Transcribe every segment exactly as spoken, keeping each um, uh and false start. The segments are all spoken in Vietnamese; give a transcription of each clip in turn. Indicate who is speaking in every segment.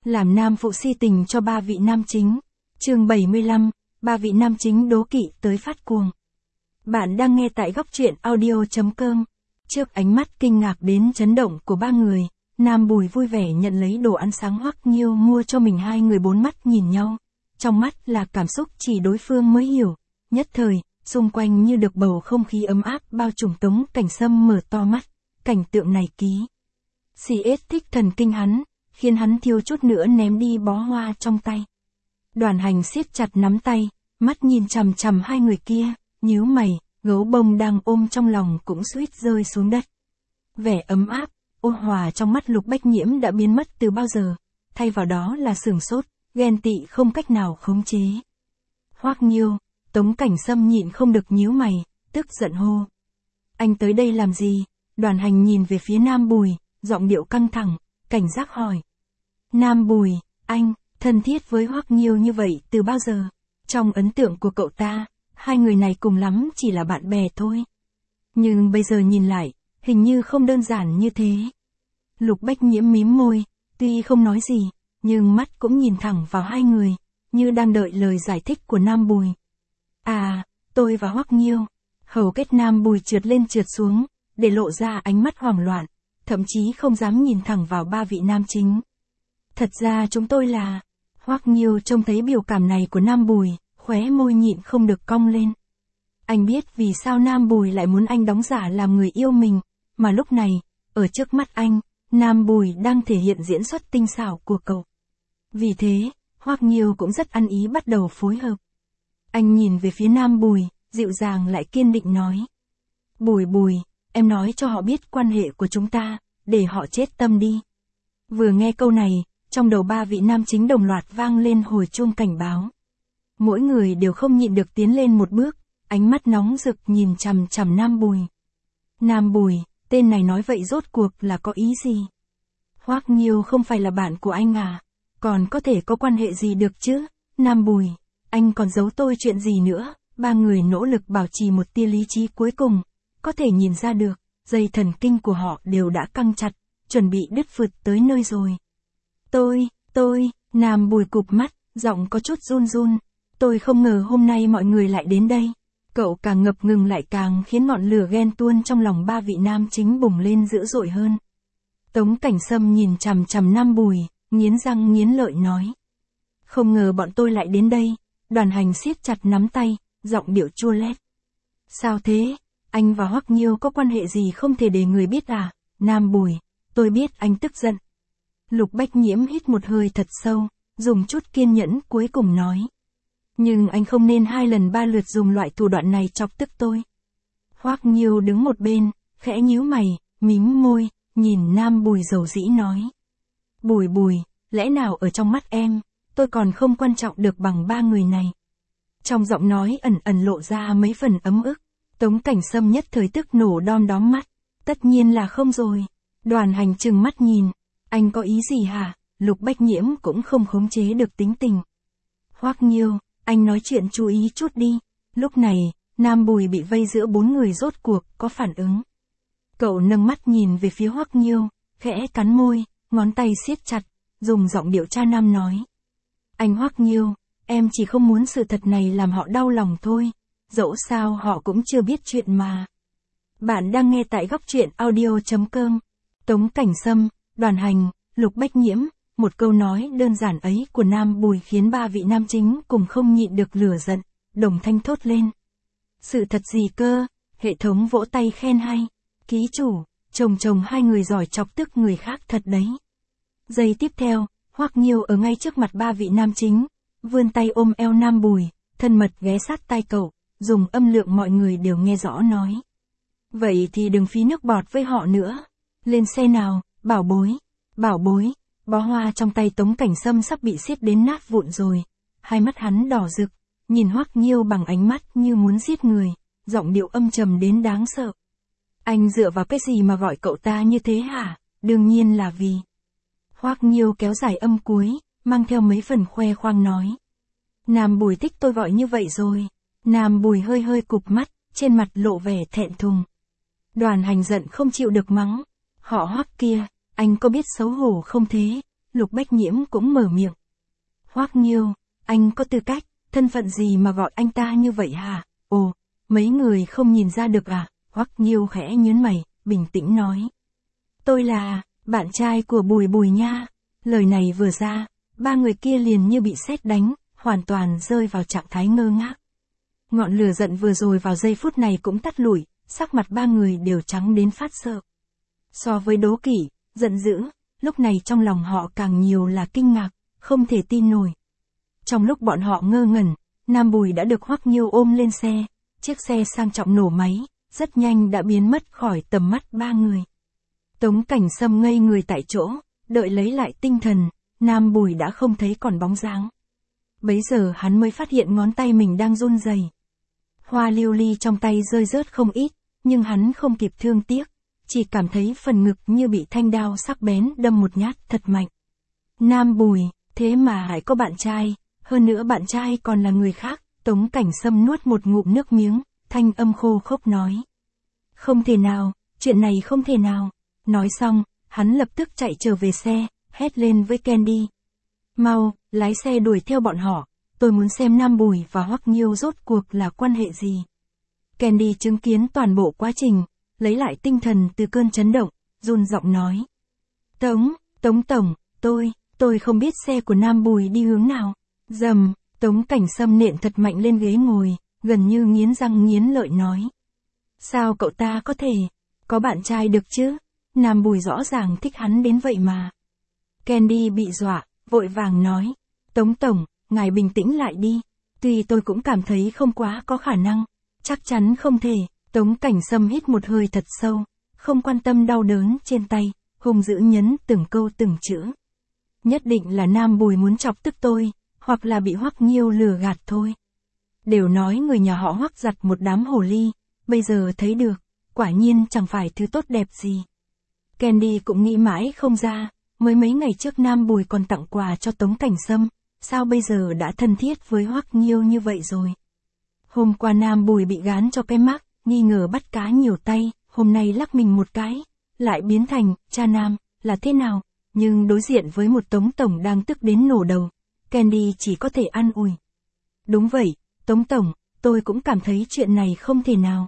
Speaker 1: Làm nam phụ si tình cho ba vị nam chính. Chương bảy mươi lăm, ba vị nam chính đố kỵ tới phát cuồng. Bạn đang nghe tại góc truyện audio chấm com. Trước ánh mắt kinh ngạc đến chấn động của ba người, Nam Bùi vui vẻ nhận lấy đồ ăn sáng Hoắc Nghiêu mua cho mình. Hai người bốn mắt nhìn nhau, trong mắt là cảm xúc chỉ đối phương mới hiểu. Nhất thời, xung quanh như được bầu không khí ấm áp bao trùm. Tống Cảnh Sâm mở to mắt, cảnh tượng này ký xì ết thích thần kinh hắn, khiến hắn thiếu chút nữa ném đi bó hoa trong tay. Đoàn Hành siết chặt nắm tay, mắt nhìn chằm chằm hai người kia, nhíu mày, gấu bông đang ôm trong lòng cũng suýt rơi xuống đất. Vẻ ấm áp, ôn hòa trong mắt Lục Bách Nhiễm đã biến mất từ bao giờ, thay vào đó là sửng sốt, ghen tị không cách nào khống chế. Hoắc Nghiêu, Tống Cảnh Sâm nhịn không được nhíu mày, tức giận hô. Anh tới đây làm gì? Đoàn Hành nhìn về phía Nam Bùi, giọng điệu căng thẳng, cảnh giác hỏi. Nam Bùi, anh, thân thiết với Hoắc Nghiêu như vậy từ bao giờ? Trong ấn tượng của cậu ta, hai người này cùng lắm chỉ là bạn bè thôi. Nhưng bây giờ nhìn lại, hình như không đơn giản như thế. Lục Bách Nhiễm mím môi, tuy không nói gì, nhưng mắt cũng nhìn thẳng vào hai người, như đang đợi lời giải thích của Nam Bùi. À, tôi và Hoắc Nghiêu. Hầu kết Nam Bùi trượt lên trượt xuống, để lộ ra ánh mắt hoảng loạn, thậm chí không dám nhìn thẳng vào ba vị nam chính. Thật ra chúng tôi là... Hoắc Nghiêu trông thấy biểu cảm này của Nam Bùi, khóe môi nhịn không được cong lên. Anh biết vì sao Nam Bùi lại muốn anh đóng giả làm người yêu mình, mà lúc này, ở trước mắt anh, Nam Bùi đang thể hiện diễn xuất tinh xảo của cậu. Vì thế, Hoắc Nghiêu cũng rất ăn ý bắt đầu phối hợp. Anh nhìn về phía Nam Bùi, dịu dàng lại kiên định nói. Bùi Bùi, em nói cho họ biết quan hệ của chúng ta, để họ chết tâm đi. Vừa nghe câu này, trong đầu ba vị nam chính đồng loạt vang lên hồi chuông cảnh báo. Mỗi người đều không nhịn được tiến lên một bước, ánh mắt nóng rực nhìn chằm chằm Nam Bùi. Nam Bùi, tên này nói vậy rốt cuộc là có ý gì? Hoắc Nghiêu không phải là bạn của anh à? Còn có thể có quan hệ gì được chứ? Nam Bùi, anh còn giấu tôi chuyện gì nữa? Ba người nỗ lực bảo trì một tia lý trí cuối cùng, có thể nhìn ra được, dây thần kinh của họ đều đã căng chặt, chuẩn bị đứt phượt tới nơi rồi. Tôi, tôi, Nam Bùi cụp mắt, giọng có chút run run. Tôi không ngờ hôm nay mọi người lại đến đây. Cậu càng ngập ngừng lại càng khiến ngọn lửa ghen tuôn trong lòng ba vị nam chính bùng lên dữ dội hơn. Tống Cảnh Sâm nhìn chằm chằm Nam Bùi, nghiến răng nghiến lợi nói. Không ngờ bọn tôi lại đến đây. Đoàn Hành siết chặt nắm tay, giọng điệu chua lét. Sao thế? Anh và Hoắc Nghiêu có quan hệ gì không thể để người biết à? Nam Bùi, tôi biết anh tức giận. Lục Bách Nhiễm hít một hơi thật sâu, dùng chút kiên nhẫn cuối cùng nói. Nhưng anh không nên hai lần ba lượt dùng loại thủ đoạn này chọc tức tôi. Hoắc Nghiêu đứng một bên, khẽ nhíu mày, mím môi, nhìn Nam Bùi dầu dĩ nói. Bùi Bùi, lẽ nào ở trong mắt em, tôi còn không quan trọng được bằng ba người này? Trong giọng nói ẩn ẩn lộ ra mấy phần ấm ức. Tống Cảnh Sâm nhất thời tức nổ đom đóm mắt. Tất nhiên là không rồi. Đoàn Hành trừng mắt nhìn. Anh có ý gì hả? Lục Bách Nhiễm cũng không khống chế được tính tình. Hoắc Nghiêu, anh nói chuyện chú ý chút đi. Lúc này, Nam Bùi bị vây giữa bốn người rốt cuộc có phản ứng. Cậu nâng mắt nhìn về phía Hoắc Nghiêu, khẽ cắn môi, ngón tay siết chặt, dùng giọng điệu cha nam nói. Anh Hoắc Nghiêu, em chỉ không muốn sự thật này làm họ đau lòng thôi. Dẫu sao họ cũng chưa biết chuyện mà. Bạn đang nghe tại góc truyện audio chấm com. Tống Cảnh Sâm, Đoàn Hành, Lục Bách Nhiễm, một câu nói đơn giản ấy của Nam Bùi khiến ba vị nam chính cùng không nhịn được lửa giận, đồng thanh thốt lên. Sự thật gì cơ? Hệ thống vỗ tay khen hay. Ký chủ, chồng chồng hai người giỏi chọc tức người khác thật đấy. Giây tiếp theo, Hoắc Nghiêu ở ngay trước mặt ba vị nam chính, vươn tay ôm eo Nam Bùi, thân mật ghé sát tai cậu, dùng âm lượng mọi người đều nghe rõ nói. Vậy thì đừng phí nước bọt với họ nữa. Lên xe nào, bảo bối, bảo bối. Bó hoa trong tay Tống Cảnh Sâm sắp bị xiết đến nát vụn rồi. Hai mắt hắn đỏ rực, nhìn Hoắc Nghiêu bằng ánh mắt như muốn giết người, giọng điệu âm trầm đến đáng sợ. Anh dựa vào cái gì mà gọi cậu ta như thế hả? Đương nhiên là vì... Hoắc Nghiêu kéo dài âm cuối, mang theo mấy phần khoe khoang nói. Nam Bùi thích tôi gọi như vậy rồi. Nam Bùi hơi hơi cụp mắt, trên mặt lộ vẻ thẹn thùng. Đoàn Hành giận không chịu được mắng. Họ Hoắc kia, anh có biết xấu hổ không thế? Lục Bách Nhiễm cũng mở miệng. Hoắc Nghiêu, anh có tư cách, thân phận gì mà gọi anh ta như vậy hả? Ồ, mấy người không nhìn ra được à? Hoắc Nghiêu khẽ nhướng mày, bình tĩnh nói. Tôi là, bạn trai của Bùi Bùi nha. Lời này vừa ra, ba người kia liền như bị sét đánh, hoàn toàn rơi vào trạng thái ngơ ngác. Ngọn lửa giận vừa rồi vào giây phút này cũng tắt lụi, sắc mặt ba người đều trắng đến phát sợ. So với đố kỵ, giận dữ, lúc này trong lòng họ càng nhiều là kinh ngạc, không thể tin nổi. Trong lúc bọn họ ngơ ngẩn, Nam Bùi đã được Hoắc Nghiêu ôm lên xe, chiếc xe sang trọng nổ máy, rất nhanh đã biến mất khỏi tầm mắt ba người. Tống Cảnh Sâm ngây người tại chỗ, đợi lấy lại tinh thần, Nam Bùi đã không thấy còn bóng dáng. Bấy giờ hắn mới phát hiện ngón tay mình đang run rẩy. Hoa lưu ly trong tay rơi rớt không ít, nhưng hắn không kịp thương tiếc, chỉ cảm thấy phần ngực như bị thanh đao sắc bén đâm một nhát thật mạnh. Nam Bùi, thế mà lại có bạn trai, hơn nữa bạn trai còn là người khác. Tống Cảnh Sâm nuốt một ngụm nước miếng, thanh âm khô khốc nói. Không thể nào, chuyện này không thể nào. Nói xong, hắn lập tức chạy trở về xe, hét lên với Candy. Mau, lái xe đuổi theo bọn họ, tôi muốn xem Nam Bùi và Hoắc Nghiêu rốt cuộc là quan hệ gì. Candy chứng kiến toàn bộ quá trình, lấy lại tinh thần từ cơn chấn động, run giọng nói. Tống, Tống Tổng, tôi, tôi không biết xe của Nam Bùi đi hướng nào. Dầm, Tống Cảnh Sâm nện thật mạnh lên ghế ngồi, gần như nghiến răng nghiến lợi nói. Sao cậu ta có thể, có bạn trai được chứ? Nam Bùi rõ ràng thích hắn đến vậy mà. Candy bị dọa, vội vàng nói. Tống Tổng, ngài bình tĩnh lại đi. Tuy tôi cũng cảm thấy không quá có khả năng. Chắc chắn không thể. Tống Cảnh Sâm hít một hơi thật sâu, không quan tâm đau đớn trên tay, hung dữ nhấn từng câu từng chữ. Nhất định là Nam Bùi muốn chọc tức tôi, hoặc là bị Hoắc Nghiêu lừa gạt thôi. Đều nói người nhà họ Hoắc giặt một đám hồ ly, bây giờ thấy được, quả nhiên chẳng phải thứ tốt đẹp gì. Candy cũng nghĩ mãi không ra, mới mấy ngày trước Nam Bùi còn tặng quà cho Tống Cảnh Sâm, sao bây giờ đã thân thiết với Hoắc Nghiêu như vậy rồi. Hôm qua Nam Bùi bị gán cho cái mác, nghi ngờ bắt cá nhiều tay, hôm nay lắc mình một cái, lại biến thành, cha Nam, là thế nào, nhưng đối diện với một Tống Tổng đang tức đến nổ đầu, Candy chỉ có thể an ủi. Đúng vậy, Tống Tổng, tôi cũng cảm thấy chuyện này không thể nào.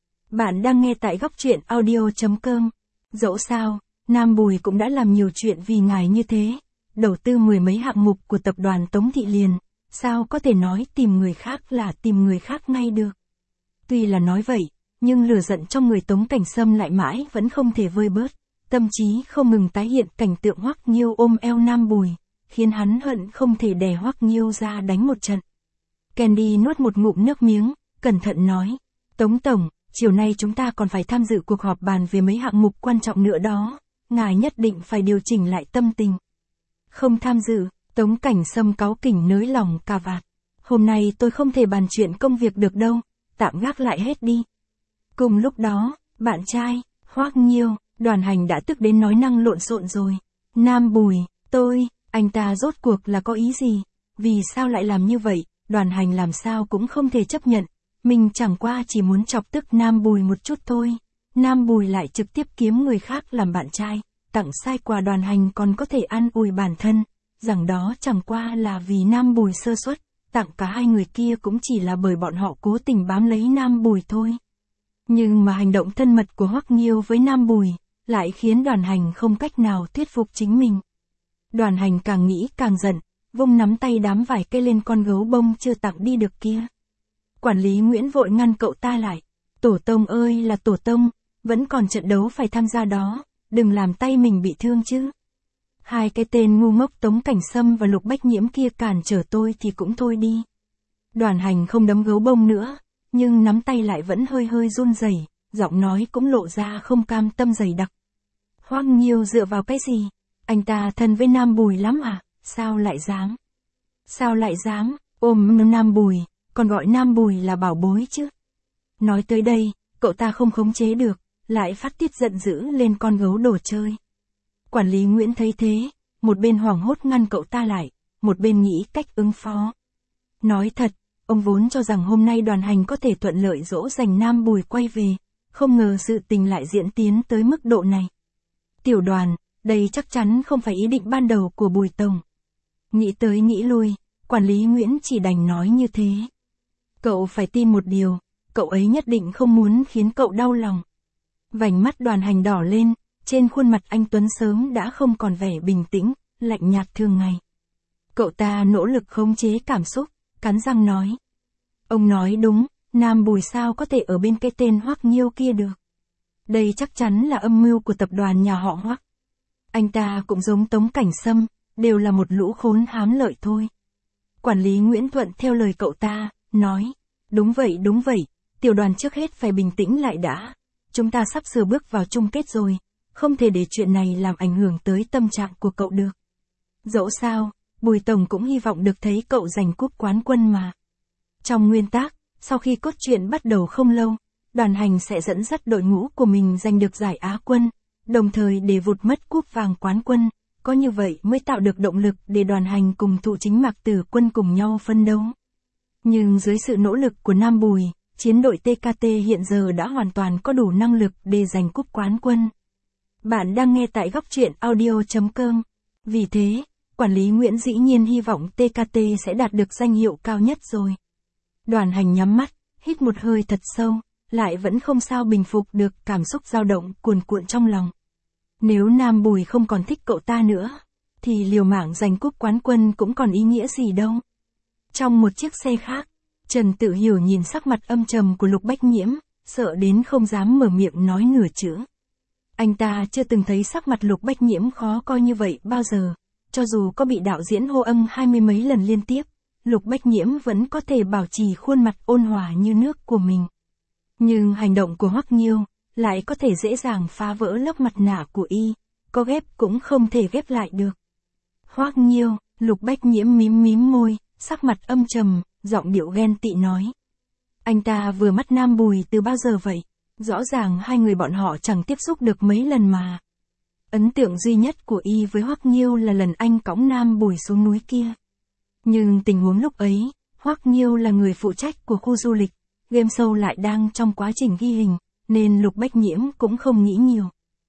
Speaker 1: Bạn đang nghe tại góc truyện audio chấm com. Dẫu sao, Nam Bùi cũng đã làm nhiều chuyện vì ngài như thế, đầu tư mười mấy hạng mục của tập đoàn Tống Thị liền, sao có thể nói tìm người khác là tìm người khác ngay được. Tuy là nói vậy, nhưng lửa giận trong người Tống Cảnh Sâm lại mãi vẫn không thể vơi bớt, tâm trí không ngừng tái hiện cảnh tượng Hoắc Nghiêu ôm eo Nam Bùi, khiến hắn hận không thể đè Hoắc Nghiêu ra đánh một trận. Candy nuốt một ngụm nước miếng, cẩn thận nói, Tống Tổng, chiều nay chúng ta còn phải tham dự cuộc họp bàn về mấy hạng mục quan trọng nữa đó, ngài nhất định phải điều chỉnh lại tâm tình. Không tham dự, Tống Cảnh Sâm cáu kỉnh nới lòng cà vạt. Hôm nay tôi không thể bàn chuyện công việc được đâu, tạm gác lại hết đi. Cùng lúc đó, bạn trai, Hoắc Nghiêu, Đoàn Hành đã tức đến nói năng lộn xộn rồi. Nam Bùi, tôi, anh ta rốt cuộc là có ý gì? Vì sao lại làm như vậy? Đoàn Hành làm sao cũng không thể chấp nhận. Mình chẳng qua chỉ muốn chọc tức Nam Bùi một chút thôi. Nam Bùi lại trực tiếp kiếm người khác làm bạn trai, tặng sai quà. Đoàn Hành còn có thể an ủi bản thân, rằng đó chẳng qua là vì Nam Bùi sơ suất, tặng cả hai người kia cũng chỉ là bởi bọn họ cố tình bám lấy Nam Bùi thôi. Nhưng mà hành động thân mật của Hoắc Nghiêu với Nam Bùi, lại khiến Đoàn Hành không cách nào thuyết phục chính mình. Đoàn Hành càng nghĩ càng giận, vung nắm tay đám vải cây lên con gấu bông chưa tặng đi được kia. Quản lý Nguyễn vội ngăn cậu ta lại. Tổ tông ơi là tổ tông, vẫn còn trận đấu phải tham gia đó, đừng làm tay mình bị thương chứ. Hai cái tên ngu ngốc Tống Cảnh Sâm và Lục Bách Nhiễm kia cản trở tôi thì cũng thôi đi. Đoàn Hành không đấm gấu bông nữa, nhưng nắm tay lại vẫn hơi hơi run rẩy, giọng nói cũng lộ ra không cam tâm dày đặc. Hoắc Nghiêu dựa vào cái gì? Anh ta thân với Nam Bùi lắm à? Sao lại dám? Sao lại dám ôm Nam Bùi, còn gọi Nam Bùi là bảo bối chứ? Nói tới đây, cậu ta không khống chế được, lại phát tiết giận dữ lên con gấu đồ chơi. Quản lý Nguyễn thấy thế, một bên hoảng hốt ngăn cậu ta lại, một bên nghĩ cách ứng phó. Nói thật, ông vốn cho rằng hôm nay Đoàn Hành có thể thuận lợi dỗ dành Nam Bùi quay về, không ngờ sự tình lại diễn tiến tới mức độ này. Tiểu Đoàn, đây chắc chắn không phải ý định ban đầu của Bùi Tổng. Nghĩ tới nghĩ lui, quản lý Nguyễn chỉ đành nói như thế. Cậu phải tin một điều, cậu ấy nhất định không muốn khiến cậu đau lòng. Vành mắt Đoàn Hành đỏ lên, trên khuôn mặt anh Tuấn sớm đã không còn vẻ bình tĩnh, lạnh nhạt thường ngày. Cậu ta nỗ lực khống chế cảm xúc, cắn răng nói. Ông nói đúng, Nam Bùi sao có thể ở bên cái tên Hoắc Nghiêu kia được. Đây chắc chắn là âm mưu của tập đoàn nhà họ Hoắc. Anh ta cũng giống Tống Cảnh Sâm, đều là một lũ khốn hám lợi thôi. Quản lý Nguyễn thuận theo lời cậu ta, nói. Đúng vậy đúng vậy, tiểu Đoàn trước hết phải bình tĩnh lại đã. Chúng ta sắp sửa bước vào chung kết rồi, không thể để chuyện này làm ảnh hưởng tới tâm trạng của cậu được. Dẫu sao, Bùi Tổng cũng hy vọng được thấy cậu giành cúp quán quân mà. Trong nguyên tắc, sau khi cốt truyện bắt đầu không lâu, Đoàn Hành sẽ dẫn dắt đội ngũ của mình giành được giải Á quân, đồng thời để vụt mất cúp vàng quán quân, có như vậy mới tạo được động lực để Đoàn Hành cùng Thụ Chính Mạc Tử Quân cùng nhau phân đấu. Nhưng dưới sự nỗ lực của Nam Bùi, chiến đội tê ca tê hiện giờ đã hoàn toàn có đủ năng lực để giành cúp quán quân. Bạn đang nghe tại góc truyện audio chấm com. Vì thế, quản lý Nguyễn dĩ nhiên hy vọng tê ca tê sẽ đạt được danh hiệu cao nhất rồi. Đoàn Hành nhắm mắt, hít một hơi thật sâu, lại vẫn không sao bình phục được cảm xúc dao động cuồn cuộn trong lòng. Nếu Nam Bùi không còn thích cậu ta nữa, thì liều mạng giành cúp quán quân cũng còn ý nghĩa gì đâu. Trong một chiếc xe khác, Trần Tự Hiểu nhìn sắc mặt âm trầm của Lục Bách Nhiễm, sợ đến không dám mở miệng nói nửa chữ. Anh ta chưa từng thấy sắc mặt Lục Bách Nhiễm khó coi như vậy bao giờ, cho dù có bị đạo diễn hô âm hai mươi mấy lần liên tiếp, Lục Bách Nhiễm vẫn có thể bảo trì khuôn mặt ôn hòa như nước của mình. Nhưng hành động của Hoắc Nghiêu lại có thể dễ dàng phá vỡ lớp mặt nạ của y, có ghép cũng không thể ghép lại được. Hoắc Nghiêu, Lục Bách Nhiễm mím mím môi, sắc mặt âm trầm, giọng điệu ghen tị nói. Anh ta vừa mắt Nam Bùi từ bao giờ vậy? Rõ ràng hai người bọn họ chẳng tiếp xúc được mấy lần mà. Ấn tượng duy nhất của y với Hoắc Nghiêu là lần anh cõng Nam Bùi xuống núi kia. Nhưng tình huống lúc ấy, Hoắc Nghiêu là người phụ trách của khu du lịch, game show lại đang trong quá trình ghi hình, nên Lục Bách Nhiễm cũng không nghĩ nhiều.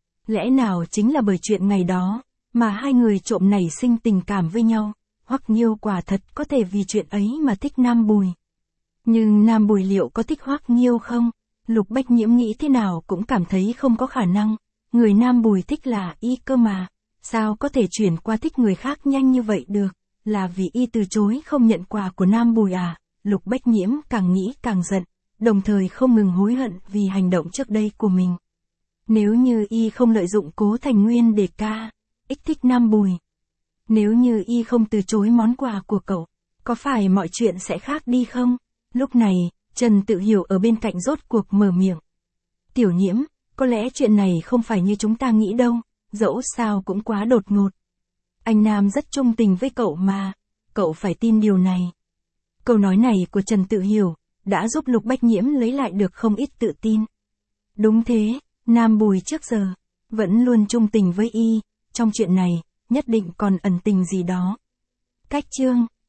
Speaker 1: Lẽ nào chính là bởi chuyện ngày đó, mà hai người trộm nảy sinh tình cảm với nhau, Hoắc Nghiêu quả thật có thể vì chuyện ấy mà thích Nam Bùi. Nhưng Nam Bùi liệu có thích Hoắc Nghiêu không? Lục Bách Nhiễm nghĩ thế nào cũng cảm thấy không có khả năng, người Nam Bùi thích là y cơ mà, sao có thể chuyển qua thích người khác nhanh như vậy được, là vì y từ chối không nhận quà của Nam Bùi à? Lục Bách Nhiễm càng nghĩ càng giận, đồng thời không ngừng hối hận vì hành động trước đây của mình. Nếu như y không lợi dụng Cố Thành Nguyên để ca, ích thích Nam Bùi. Nếu như y không từ chối món quà của cậu, có phải mọi chuyện sẽ khác đi không? Lúc này, Trần Tự Hiểu ở bên cạnh rốt cuộc mở miệng. Tiểu Nhiễm, có lẽ chuyện này không phải như chúng ta nghĩ đâu, dẫu sao cũng quá đột ngột. Anh Nam rất trung tình với cậu mà, cậu phải tin điều này. Câu nói này của Trần Tự Hiểu đã giúp Lục Bách Nhiễm lấy lại được không ít tự tin. Đúng thế, Nam Bùi trước giờ vẫn luôn trung tình với y, trong chuyện này nhất định còn ẩn tình gì đó. Cách chương